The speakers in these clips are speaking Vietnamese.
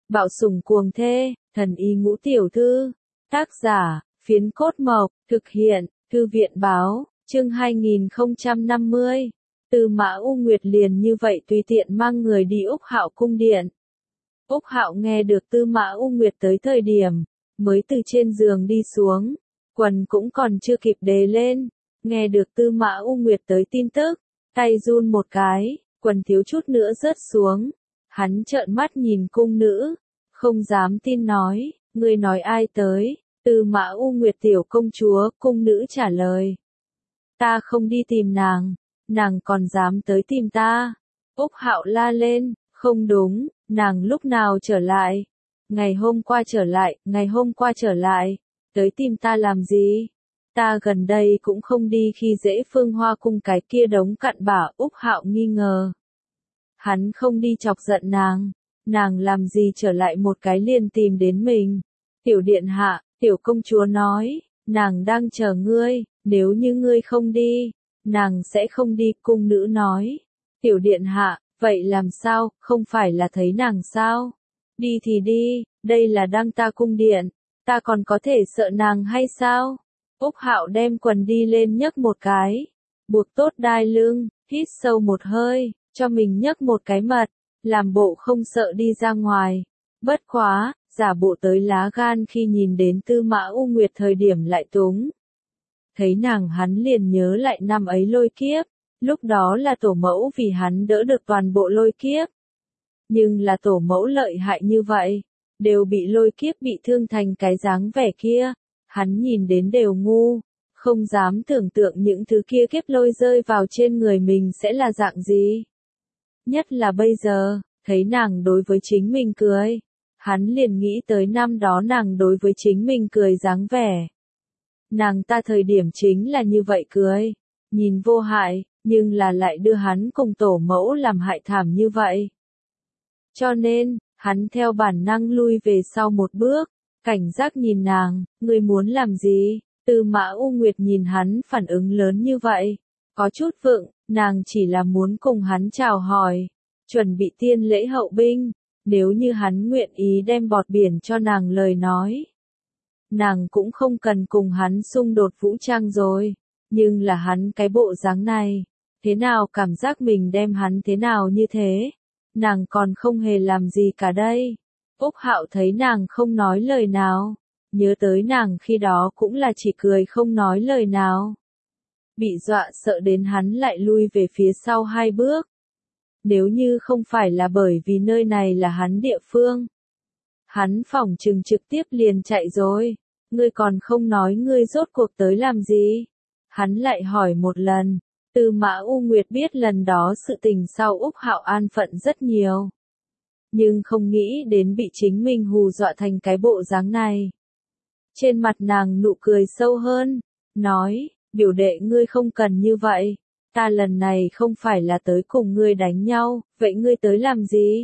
Bạo sủng cuồng thê, thần y ngũ tiểu thư. Tác giả, Phiến Cốt Mộc, thực hiện, Thư viện báo, chương 2050. Tư Mã U Nguyệt liền như vậy tùy tiện mang người đi Úc Hạo cung điện. Úc Hạo nghe được Tư Mã U Nguyệt tới thời điểm, mới từ trên giường đi xuống, quần cũng còn chưa kịp đế lên, nghe được Tư Mã U Nguyệt tới tin tức, tay run một cái, quần thiếu chút nữa rớt xuống. Hắn trợn mắt nhìn cung nữ, không dám tin nói, ngươi nói ai tới? Tư Mã U Nguyệt tiểu công chúa, cung nữ trả lời. Ta không đi tìm nàng còn dám tới tìm ta. Úc Hạo la lên, không đúng, nàng lúc nào trở lại? Ngày hôm qua trở lại, tới tìm ta làm gì? Ta gần đây cũng không đi khi dễ Phương Hoa cung cái kia đống cặn bã. Úc Hạo nghi ngờ. Hắn không đi chọc giận nàng làm gì trở lại một cái liền tìm đến mình. Tiểu điện hạ, tiểu công chúa nói, nàng đang chờ ngươi, nếu như ngươi không đi, nàng sẽ không đi. Cung nữ nói, tiểu điện hạ, vậy làm sao, không phải là thấy nàng sao? Đi thì đi, đây là Đăng Ta cung điện, ta còn có thể sợ nàng hay sao? Úc Hạo đem quần đi lên nhấc một cái, buộc tốt đai lưng, hít sâu một hơi, cho mình nhấc một cái mật, làm bộ không sợ đi ra ngoài. Bất quá, giả bộ tới lá gan khi nhìn đến Tư Mã U Nguyệt thời điểm lại túng. Thấy nàng hắn liền nhớ lại năm ấy lôi kiếp, lúc đó là tổ mẫu vì hắn đỡ được toàn bộ lôi kiếp. Nhưng là tổ mẫu lợi hại như vậy, đều bị lôi kiếp bị thương thành cái dáng vẻ kia, hắn nhìn đến đều ngu, không dám tưởng tượng những thứ kia kiếp lôi rơi vào trên người mình sẽ là dạng gì. Nhất là bây giờ, thấy nàng đối với chính mình cười, hắn liền nghĩ tới năm đó nàng đối với chính mình cười dáng vẻ. Nàng ta thời điểm chính là như vậy cười, nhìn vô hại, nhưng là lại đưa hắn cùng tổ mẫu làm hại thảm như vậy. Cho nên, hắn theo bản năng lui về sau một bước, cảnh giác nhìn nàng, ngươi muốn làm gì? Tư Mã U Nguyệt nhìn hắn phản ứng lớn như vậy, có chút vượng, nàng chỉ là muốn cùng hắn chào hỏi, chuẩn bị tiên lễ hậu binh, nếu như hắn nguyện ý đem bọt biển cho nàng lời nói. Nàng cũng không cần cùng hắn xung đột vũ trang rồi, nhưng là hắn cái bộ dáng này, thế nào cảm giác mình đem hắn thế nào như thế, nàng còn không hề làm gì cả đây. Úc Hạo thấy nàng không nói lời nào, nhớ tới nàng khi đó cũng là chỉ cười không nói lời nào. Bị dọa sợ đến hắn lại lui về phía sau hai bước. Nếu như không phải là bởi vì nơi này là hắn địa phương, hắn phỏng chừng trực tiếp liền chạy rồi. Ngươi còn không nói ngươi rốt cuộc tới làm gì? Hắn lại hỏi một lần. Tư Mã U Nguyệt biết lần đó sự tình sau Úc Hạo an phận rất nhiều, nhưng không nghĩ đến bị chính mình hù dọa thành cái bộ dáng này. Trên mặt nàng nụ cười sâu hơn, nói, biểu đệ ngươi không cần như vậy, ta lần này không phải là tới cùng ngươi đánh nhau, vậy ngươi tới làm gì?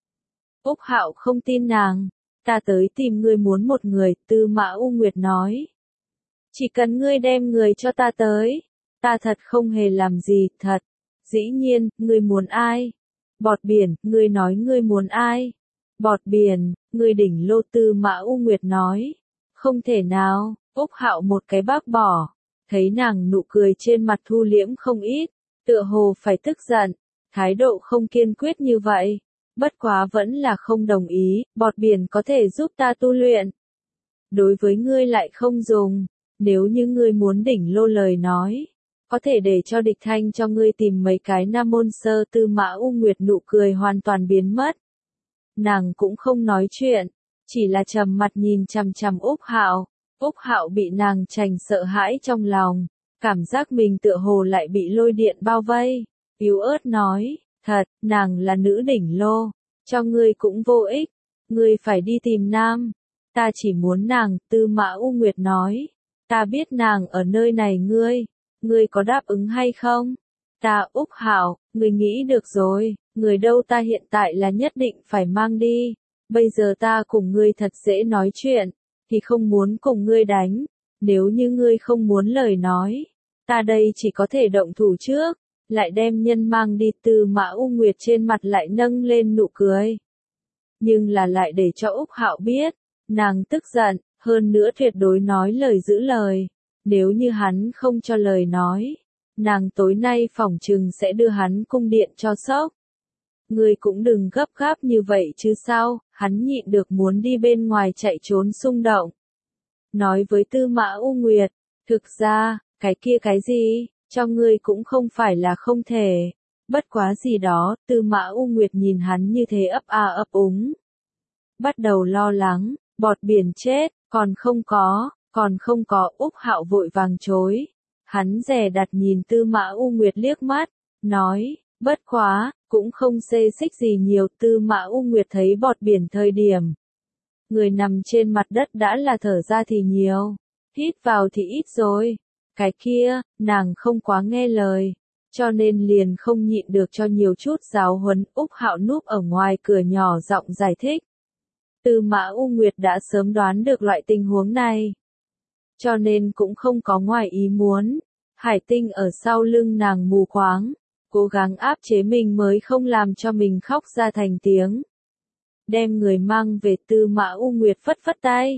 Úc Hạo không tin nàng, ta tới tìm ngươi muốn một người. Tư Mã U Nguyệt nói, chỉ cần ngươi đem người cho ta tới, ta thật không hề làm gì, thật. Dĩ nhiên, ngươi muốn ai? Bọt biển, ngươi nói ngươi muốn ai? Bọt biển, ngươi đỉnh lô. Tư Mã U Nguyệt nói, không thể nào. Úc Hạo một cái bác bỏ, thấy nàng nụ cười trên mặt thu liễm không ít, tựa hồ phải tức giận, thái độ không kiên quyết như vậy, bất quá vẫn là không đồng ý. Bọt biển có thể giúp ta tu luyện, đối với ngươi lại không dùng, nếu như ngươi muốn đỉnh lô lời nói, có thể để cho địch thanh cho ngươi tìm mấy cái nam môn sơ. Tư Mã U Nguyệt nụ cười hoàn toàn biến mất. Nàng cũng không nói chuyện, chỉ là trầm mặt nhìn chằm chằm Úc Hạo. Úc Hạo bị nàng chành sợ hãi trong lòng, cảm giác mình tựa hồ lại bị lôi điện bao vây, yếu ớt nói, thật, nàng là nữ đỉnh lô, cho ngươi cũng vô ích, ngươi phải đi tìm nam, ta chỉ muốn nàng. Tư Mã U Nguyệt nói, ta biết nàng ở nơi này, ngươi có đáp ứng hay không? Ta. Úc Hạo, ngươi nghĩ được rồi, người đâu ta hiện tại là nhất định phải mang đi, bây giờ ta cùng ngươi thật dễ nói chuyện, thì không muốn cùng ngươi đánh, nếu như ngươi không muốn lời nói, ta đây chỉ có thể động thủ trước, lại đem nhân mang đi. Tư Mã U Nguyệt trên mặt lại nâng lên nụ cười. nhưng là lại để cho Úc Hạo biết, nàng tức giận, hơn nữa tuyệt đối nói lời giữ lời. Nếu như hắn không cho lời nói, nàng tối nay phỏng chừng sẽ đưa hắn cung điện cho sốc. Ngươi cũng đừng gấp gáp như vậy chứ sao, hắn nhịn được muốn đi bên ngoài chạy trốn xung động. Nói với Tư Mã U Nguyệt, thực ra, cái kia cái gì, cho ngươi cũng không phải là không thể. Bất quá gì đó, Tư Mã U Nguyệt nhìn hắn như thế ấp a ấp úng. Bắt đầu lo lắng, bọt biển chết, còn không có, Úc Hạo vội vàng chối. Hắn dè đặt nhìn Tư Mã U Nguyệt liếc mắt, nói, bất quá, cũng không xê xích gì nhiều. Tư Mã U Nguyệt thấy bọt biển thời điểm. Người nằm trên mặt đất đã là thở ra thì nhiều, hít vào thì ít rồi. Cái kia, nàng không quá nghe lời, cho nên liền không nhịn được cho nhiều chút giáo huấn. Úc Hạo núp ở ngoài cửa nhỏ giọng giải thích. Tư Mã U Nguyệt đã sớm đoán được loại tình huống này, cho nên cũng không có ngoài ý muốn. Hải Tinh ở sau lưng nàng mù quáng, cố gắng áp chế mình mới không làm cho mình khóc ra thành tiếng. Đem người mang về. Tư Mã U Nguyệt phất phất tay.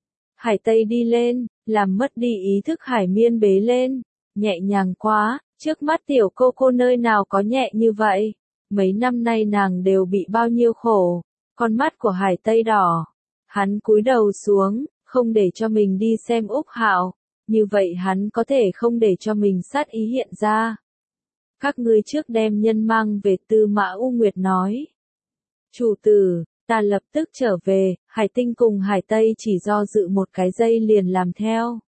Hải Tây đi lên, làm mất đi ý thức Hải Miên bế lên, nhẹ nhàng quá, trước mắt tiểu cô nơi nào có nhẹ như vậy. Mấy năm nay nàng đều bị bao nhiêu khổ. Con mắt của Hải Tây đỏ. Hắn cúi đầu xuống, không để cho mình đi xem Úc Hạo, như vậy hắn có thể không để cho mình sát ý hiện ra. Các ngươi trước đem nhân mang về. Tư Mã U Nguyệt nói. Chủ tử, ta lập tức trở về. Hải Tinh cùng Hải Tây chỉ do dự một cái giây liền làm theo.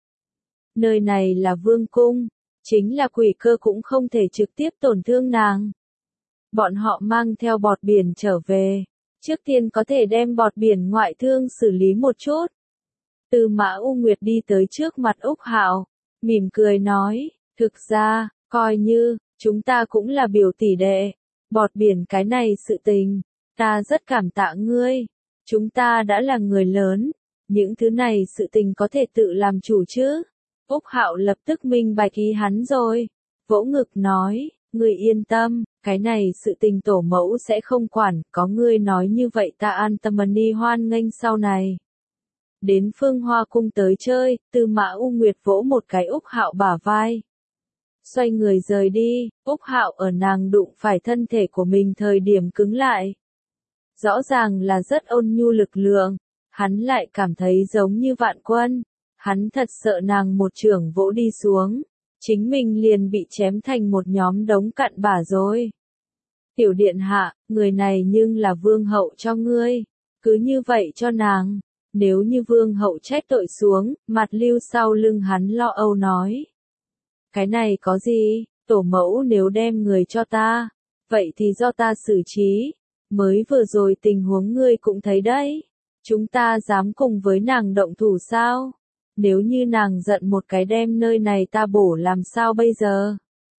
Nơi này là vương cung, chính là quỷ cơ cũng không thể trực tiếp tổn thương nàng. Bọn họ mang theo bọt biển trở về, trước tiên có thể đem bọt biển ngoại thương xử lý một chút. Tư Mã U Nguyệt đi tới trước mặt Úc Hạo, mỉm cười nói, thực ra, coi như, chúng ta cũng là biểu tỷ đệ. Bọt biển cái này sự tình, ta rất cảm tạ ngươi. Chúng ta đã là người lớn, những thứ này sự tình có thể tự làm chủ chứ. Úc Hạo lập tức minh bạch ý hắn rồi, vỗ ngực nói, ngươi yên tâm, cái này sự tình tổ mẫu sẽ không quản, có ngươi nói như vậy ta an tâm đi hoan nghênh sau này. Đến Phương Hoa cung tới chơi. Tư Mã U Nguyệt vỗ một cái Úc Hạo bả vai, xoay người rời đi. Úc Hạo ở nàng đụng phải thân thể của mình thời điểm cứng lại. Rõ ràng là rất ôn nhu lực lượng, hắn lại cảm thấy giống như vạn quân. Hắn thật sợ nàng một chưởng vỗ đi xuống, chính mình liền bị chém thành một nhóm đống cặn bã rồi. Tiểu điện hạ, người này nhưng là vương hậu cho ngươi, cứ như vậy cho nàng. Nếu như vương hậu trách tội xuống, mặt lưu sau lưng hắn lo âu nói. Cái này có gì, tổ mẫu nếu đem người cho ta, vậy thì do ta xử trí. Mới vừa rồi tình huống ngươi cũng thấy đấy, chúng ta dám cùng với nàng động thủ sao? Nếu như nàng giận một cái đem nơi này ta bổ làm sao bây giờ?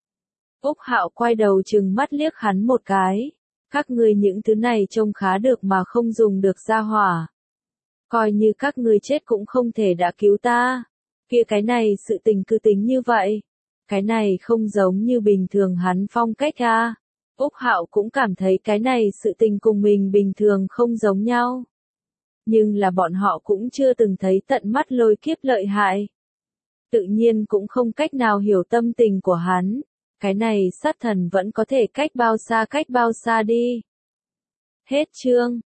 Úc Hạo quay đầu trừng mắt liếc hắn một cái. Các ngươi những thứ này trông khá được mà không dùng được ra hỏa. Coi như các ngươi chết cũng không thể đã cứu ta. Kia cái này sự tình cứ tính như vậy. Cái này không giống như bình thường hắn phong cách à. Úc Hạo cũng cảm thấy cái này sự tình cùng mình bình thường không giống nhau. Nhưng là bọn họ cũng chưa từng thấy tận mắt lôi kiếp lợi hại. Tự nhiên cũng không cách nào hiểu tâm tình của hắn. Cái này sát thần vẫn có thể cách bao xa đi. Hết chương.